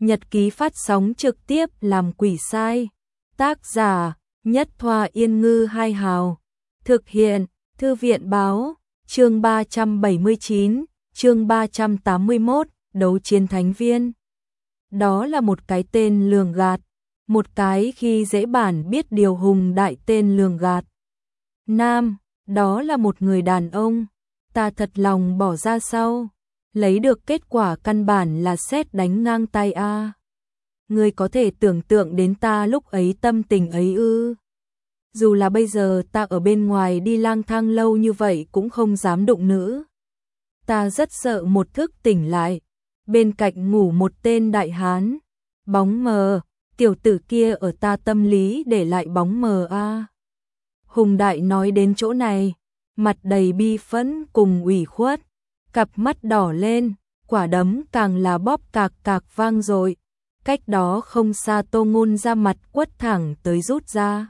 Nhật ký phát sóng trực tiếp làm quỷ sai. Tác giả Nhất Thoa Yên Ngư Hai Hào. Thực hiện Thư viện Báo. Chương 379, chương 381, Đấu Chiến Thánh Viên. Đó là một cái tên lường gạt. Một cái khi dễ bản biết điều hùng đại tên lường gạt. Nam, đó là một người đàn ông. Ta thật lòng bỏ ra sau. Lấy được kết quả căn bản là sét đánh ngang tay a. Ngươi có thể tưởng tượng đến ta lúc ấy tâm tình ấy ư? Dù là bây giờ ta ở bên ngoài đi lang thang lâu như vậy cũng không dám đụng nữ. Ta rất sợ một thức tỉnh lại, bên cạnh ngủ một tên đại hán. Bóng mờ, tiểu tử kia ở ta tâm lý để lại bóng mờ a. Hùng đại nói đến chỗ này, mặt đầy bi phẫn cùng ủy khuất, cặp mắt đỏ lên, quả đấm càng là bóp cạc cạc vang dội. Cách đó không xa Tô Ngôn ra mặt quất thẳng tới rút ra.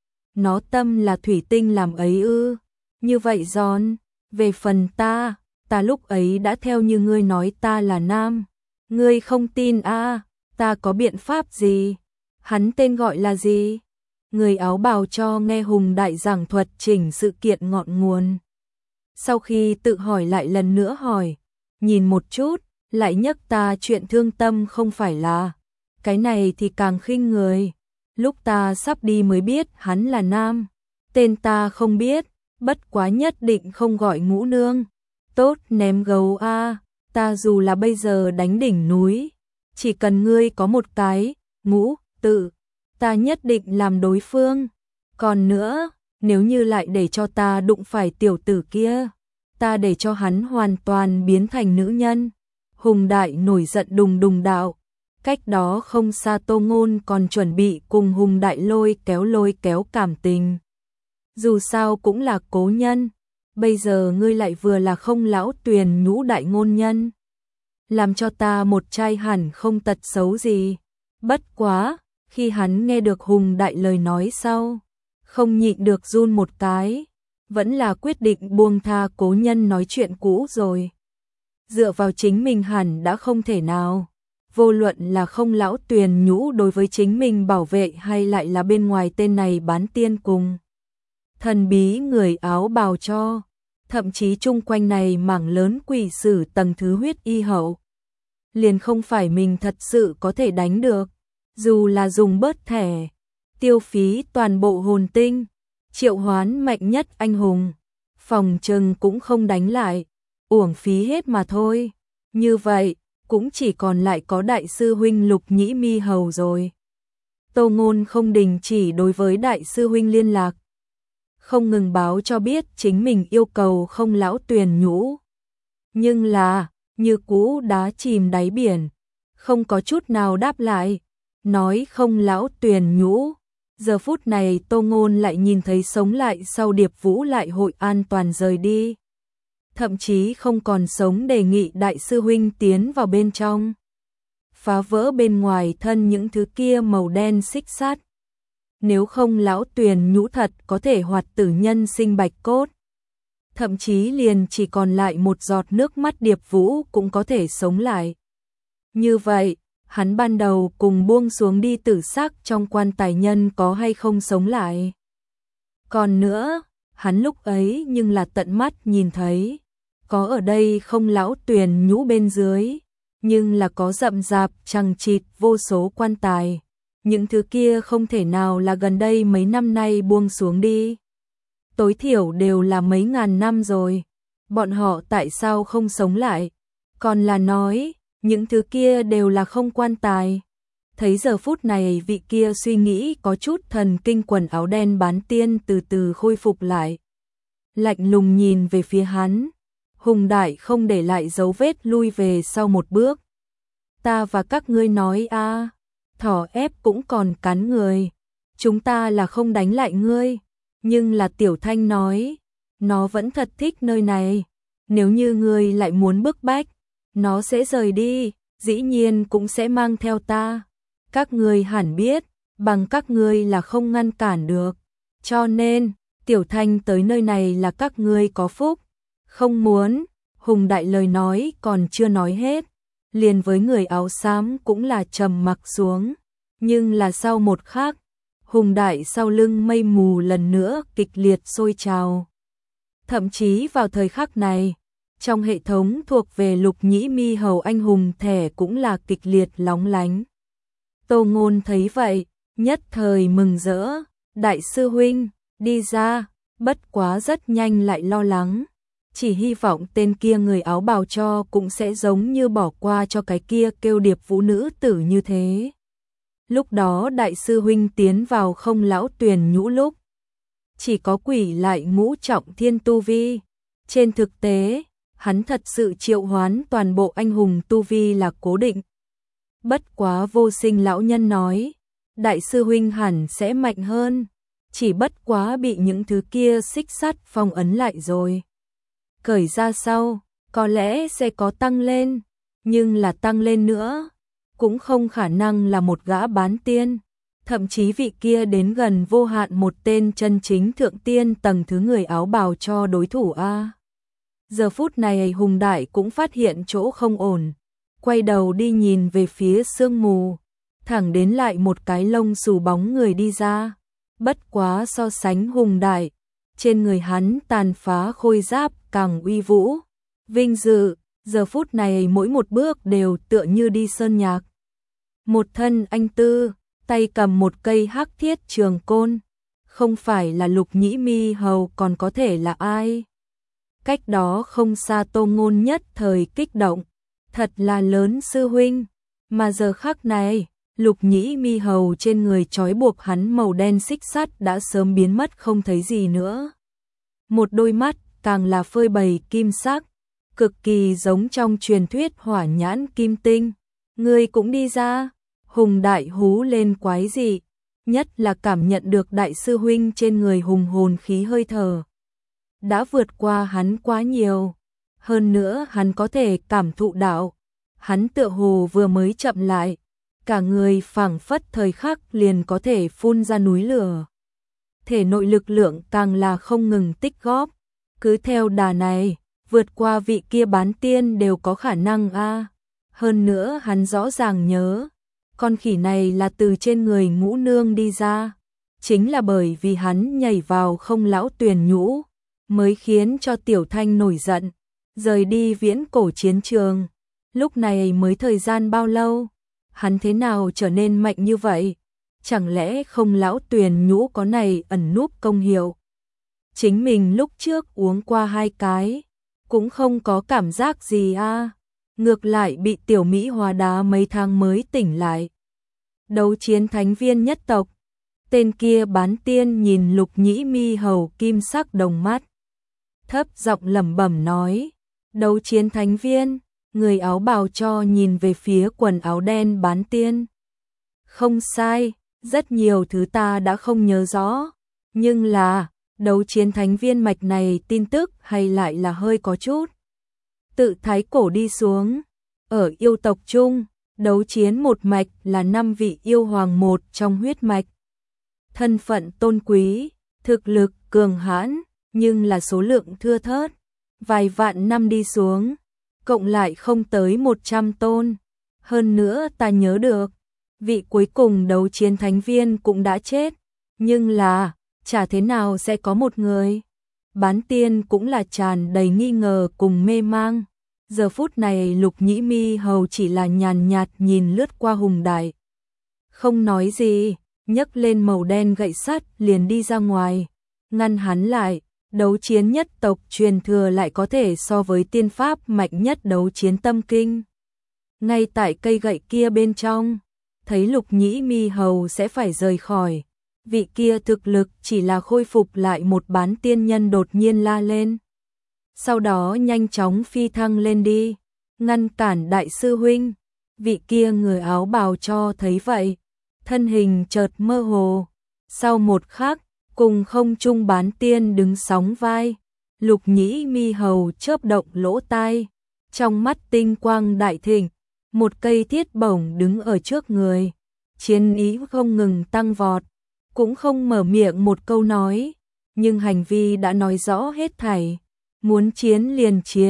Nó tâm là thủy tinh làm ấy ư? Như vậy giòn. Về phần ta lúc ấy đã theo như ngươi nói ta là nam. Ngươi không tin a? Ta có biện pháp gì? Hắn tên gọi là gì? Người áo bào cho nghe Hùng đại giảng thuật chỉnh sự kiện ngọn nguồn. Sau khi tự hỏi lại lần nữa hỏi, nhìn một chút, lại nhắc ta chuyện thương tâm không phải là. Cái này thì càng khinh người. Lúc ta sắp đi mới biết hắn là nam. Tên ta không biết, bất quá nhất định không gọi Ngũ nương. Tốt ném gấu a, ta dù là bây giờ đánh đỉnh núi, chỉ cần ngươi có một cái Ngũ tự, ta nhất định làm đối phương. Còn nữa, nếu như lại để cho ta đụng phải tiểu tử kia, ta để cho hắn hoàn toàn biến thành nữ nhân. Hùng đại nổi giận đùng đùng đạo. Cách đó không xa Tô Ngôn còn chuẩn bị cùng Hùng đại lôi kéo cảm tình. Dù sao cũng là cố nhân, bây giờ ngươi lại vừa là không lão Tuyền Nhũ đại ngôn nhân. Làm cho ta một trai hẳn không tật xấu gì. Bất quá, khi hắn nghe được Hùng đại lời nói sau, không nhịn được run một cái, vẫn là quyết định buông tha cố nhân nói chuyện cũ rồi. Dựa vào chính mình hẳn đã không thể nào. Vô luận là không lão Tuyền Nhũ đối với chính mình bảo vệ hay lại là bên ngoài tên này bán tiên cùng thần bí người áo bào cho, thậm chí chung quanh này mảng lớn quỷ sử tầng thứ huyết y hậu, liền không phải mình thật sự có thể đánh được. Dù là dùng bớt thẻ, tiêu phí toàn bộ hồn tinh, triệu hoán mạnh nhất anh hùng, phòng trừng cũng không đánh lại, uổng phí hết mà thôi. Như vậy cũng chỉ còn lại có đại sư huynh Lục Nhĩ Mi Hầu rồi. Tô Ngôn không đình chỉ đối với đại sư huynh liên lạc, không ngừng báo cho biết chính mình yêu cầu không lão Tuyền Nhũ. Nhưng là, như cũ đá chìm đáy biển, không có chút nào đáp lại, nói không lão Tuyền Nhũ. Giờ phút này Tô Ngôn lại nhìn thấy sống lại sau Điệp Vũ lại hội an toàn rời đi. Thậm chí không còn sống đề nghị đại sư huynh tiến vào bên trong, phá vỡ bên ngoài thân những thứ kia màu đen xích sắt. Nếu không lão Tuyền Nhũ thật có thể hoạt tử nhân sinh bạch cốt. Thậm chí liền chỉ còn lại một giọt nước mắt Điệp Vũ cũng có thể sống lại. Như vậy, hắn ban đầu cùng buông xuống đi tử xác trong quan tài nhân có hay không sống lại. Còn nữa, hắn lúc ấy nhưng là tận mắt nhìn thấy, có ở đây không lão Tuyền Nhũ bên dưới, nhưng là có rậm rạp chằng chịt vô số quan tài. Những thứ kia không thể nào là gần đây mấy năm nay buông xuống đi. Tối thiểu đều là mấy ngàn năm rồi. Bọn họ tại sao không sống lại? Còn là nói, những thứ kia đều là không quan tài. Thấy giờ phút này vị kia suy nghĩ có chút thần kinh quần áo đen bán tiên từ từ khôi phục lại. Lạnh lùng nhìn về phía hắn. Hùng đại không để lại dấu vết lui về sau một bước. Ta và các ngươi nói a, thỏ ép cũng còn cắn người. Chúng ta là không đánh lại ngươi. Nhưng là Tiểu Thanh nói, nó vẫn thật thích nơi này. Nếu như ngươi lại muốn bức bách, nó sẽ rời đi, dĩ nhiên cũng sẽ mang theo ta. Các ngươi hẳn biết, bằng các ngươi là không ngăn cản được. Cho nên, Tiểu Thanh tới nơi này là các ngươi có phúc. Không muốn, Hùng đại lời nói còn chưa nói hết. liền với người áo xám cũng là trầm mặc xuống, nhưng là sau một khắc, hùng đại sau lưng mây mù lần nữa kịch liệt sôi trào. Thậm chí vào thời khắc này, trong hệ thống thuộc về Lục Nhĩ Mi Hầu anh hùng thẻ cũng là kịch liệt lóng lánh. Tô Ngôn thấy vậy, nhất thời mừng rỡ, đại sư huynh, đi ra, bất quá rất nhanh lại lo lắng. Chỉ hy vọng tên kia người áo bào cho cũng sẽ giống như bỏ qua cho cái kia kêu Điệp Vũ nữ tử như thế. Lúc đó đại sư huynh tiến vào Không Lão Tuyền Nhũ lúc, chỉ có quỷ lại ngũ trọng thiên tu vi. Trên thực tế, hắn thật sự triệu hoán toàn bộ anh hùng tu vi là cố định. Bất quá Vô Sinh lão nhân nói, đại sư huynh hẳn sẽ mạnh hơn, chỉ bất quá bị những thứ kia xích sắt phong ấn lại rồi. Cởi ra sau, có lẽ sẽ có tăng lên, nhưng là tăng lên nữa, cũng không khả năng là một gã bán tiên. Thậm chí vị kia đến gần vô hạn một tên chân chính thượng tiên tầng thứ người áo bào cho đối thủ a. Giờ phút này Hùng Đại cũng phát hiện chỗ không ổn, quay đầu đi nhìn về phía sương mù, thẳng đến lại một cái lông xù bóng người đi ra. Bất quá so sánh Hùng Đại, trên người hắn tàn phá khôi giáp càng uy vũ, vinh dự, giờ phút này mỗi một bước đều tựa như đi sơn nhạc. Một thân anh tư, tay cầm một cây hắc thiết trường côn, không phải là Lục Nhĩ Mi Hầu còn có thể là ai? Cách đó không xa Tô Ngôn nhất thời kích động, thật là lớn sư huynh, mà giờ khắc này, Lục Nhĩ Mi Hầu trên người trói buộc hắn màu đen xích sắt đã sớm biến mất không thấy gì nữa. Một đôi mắt càng là phơi bày kim sắc, cực kỳ giống trong truyền thuyết hỏa nhãn kim tinh. Ngươi cũng đi ra. Hùng Đại hú lên quái dị, nhất là cảm nhận được đại sư huynh trên người hùng hồn khí hơi thở. Đã vượt qua hắn quá nhiều, hơn nữa hắn có thể cảm thụ đạo. Hắn tựa hồ vừa mới chậm lại, cả người phảng phất thời khắc liền có thể phun ra núi lửa. Thể nội lực lượng càng là không ngừng tích góp, cứ theo đà này, vượt qua vị kia bán tiên đều có khả năng a. Hơn nữa hắn rõ ràng nhớ, con khỉ này là từ trên người Ngũ Nương đi ra, chính là bởi vì hắn nhảy vào Không Lão Tuyền Nhũ, mới khiến cho Tiểu Thanh nổi giận, rời đi viễn cổ chiến trường. Lúc này mới thời gian bao lâu, hắn thế nào trở nên mạnh như vậy? Chẳng lẽ Không Lão Tuyền Nhũ có này ẩn núp công hiệu? Chính mình lúc trước uống qua 2 cái, cũng không có cảm giác gì a. Ngược lại bị Tiểu Mỹ hóa đá mấy tháng mới tỉnh lại. Đấu chiến thánh viên nhất tộc, tên kia bán tiên nhìn Lục Nhĩ Mi Hầu kim sắc đồng mắt, thấp giọng lẩm bẩm nói, đấu chiến thánh viên. Người áo bào cho nhìn về phía quần áo đen bán tiên. Không sai, rất nhiều thứ ta đã không nhớ rõ, nhưng là đấu chiến thánh viên mạch này tin tức hay lại là hơi có chút. Tự thái cổ đi xuống, ở yêu tộc chung, đấu chiến một mạch là 5 vị yêu hoàng một trong huyết mạch. Thân phận tôn quý, thực lực cường hãn, nhưng là số lượng thưa thớt, vài vạn năm đi xuống, cộng lại không tới 100 tôn. Hơn nữa ta nhớ được, vị cuối cùng đấu chiến thánh viên cũng đã chết, nhưng là, chả thế nào sẽ có một người. Bán tiên cũng là tràn đầy nghi ngờ cùng mê mang. Giờ phút này Lục Nhĩ Mi Hầu chỉ là nhàn nhạt nhìn lướt qua Hùng Đại. Không nói gì, nhấc lên màu đen gậy sắt liền đi ra ngoài, ngăn hắn lại. Đấu chiến nhất tộc truyền thừa lại có thể so với tiên pháp mạnh nhất đấu chiến tâm kinh. Ngay tại cây gậy kia bên trong, thấy Lục Nhĩ Mi Hầu sẽ phải rời khỏi. Vị kia thực lực chỉ là khôi phục lại một bán tiên nhân đột nhiên la lên. Sau đó nhanh chóng phi thăng lên đi, ngăn cản đại sư huynh. Vị kia người áo bào cho thấy vậy, thân hình chợt mơ hồ. Sau một khắc, cùng không trung bán tiên đứng sóng vai, Lục Nhĩ Mi Hầu chớp động lỗ tai, trong mắt tinh quang đại thịnh, một cây thiết bổng đứng ở trước người, chiến ý không ngừng tăng vọt, cũng không mở miệng một câu nói, nhưng hành vi đã nói rõ hết thảy, muốn chiến liền chiến,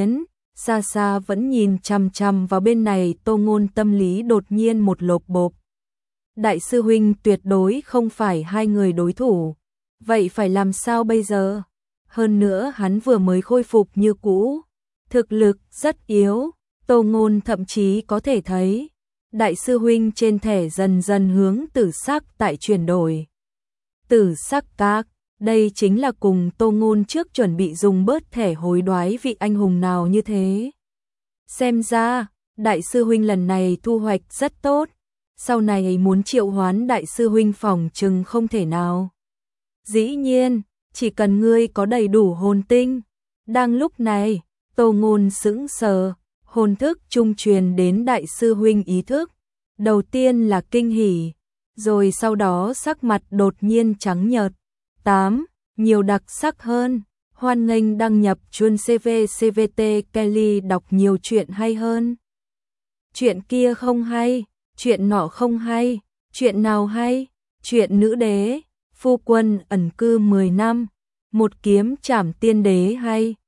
xa xa vẫn nhìn chằm chằm vào bên này, Tô Ngôn tâm lý đột nhiên một lộp bộp. Đại sư huynh tuyệt đối không phải hai người đối thủ, vậy phải làm sao bây giờ? Hơn nữa hắn vừa mới khôi phục như cũ, thực lực rất yếu, Tô Ngôn thậm chí có thể thấy đại sư huynh trên thẻ dần dần hướng tử sắc tại chuyển đổi. Tử sắc các, đây chính là cùng Tô Ngôn trước chuẩn bị dùng bớt thẻ hối đoái vị anh hùng nào như thế. Xem ra, đại sư huynh lần này thu hoạch rất tốt, sau này muốn triệu hoán đại sư huynh phỏng chừng không thể nào. Dĩ nhiên, chỉ cần ngươi có đầy đủ hồn tinh. Đang lúc này, Tô Ngôn sững sờ, hồn thức trung truyền đến đại sư huynh ý thức. Đầu tiên là kinh hỉ, rồi sau đó sắc mặt đột nhiên trắng nhợt. 8. Nhiều đặc sắc hơn. Hoan nghênh đăng nhập chuông CV CVT Kelly đọc nhiều chuyện hay hơn. Chuyện kia không hay, chuyện nọ không hay, chuyện nào hay? Chuyện nữ đế, phu quân ẩn cư 10 năm, một kiếm trảm tiên đế hay.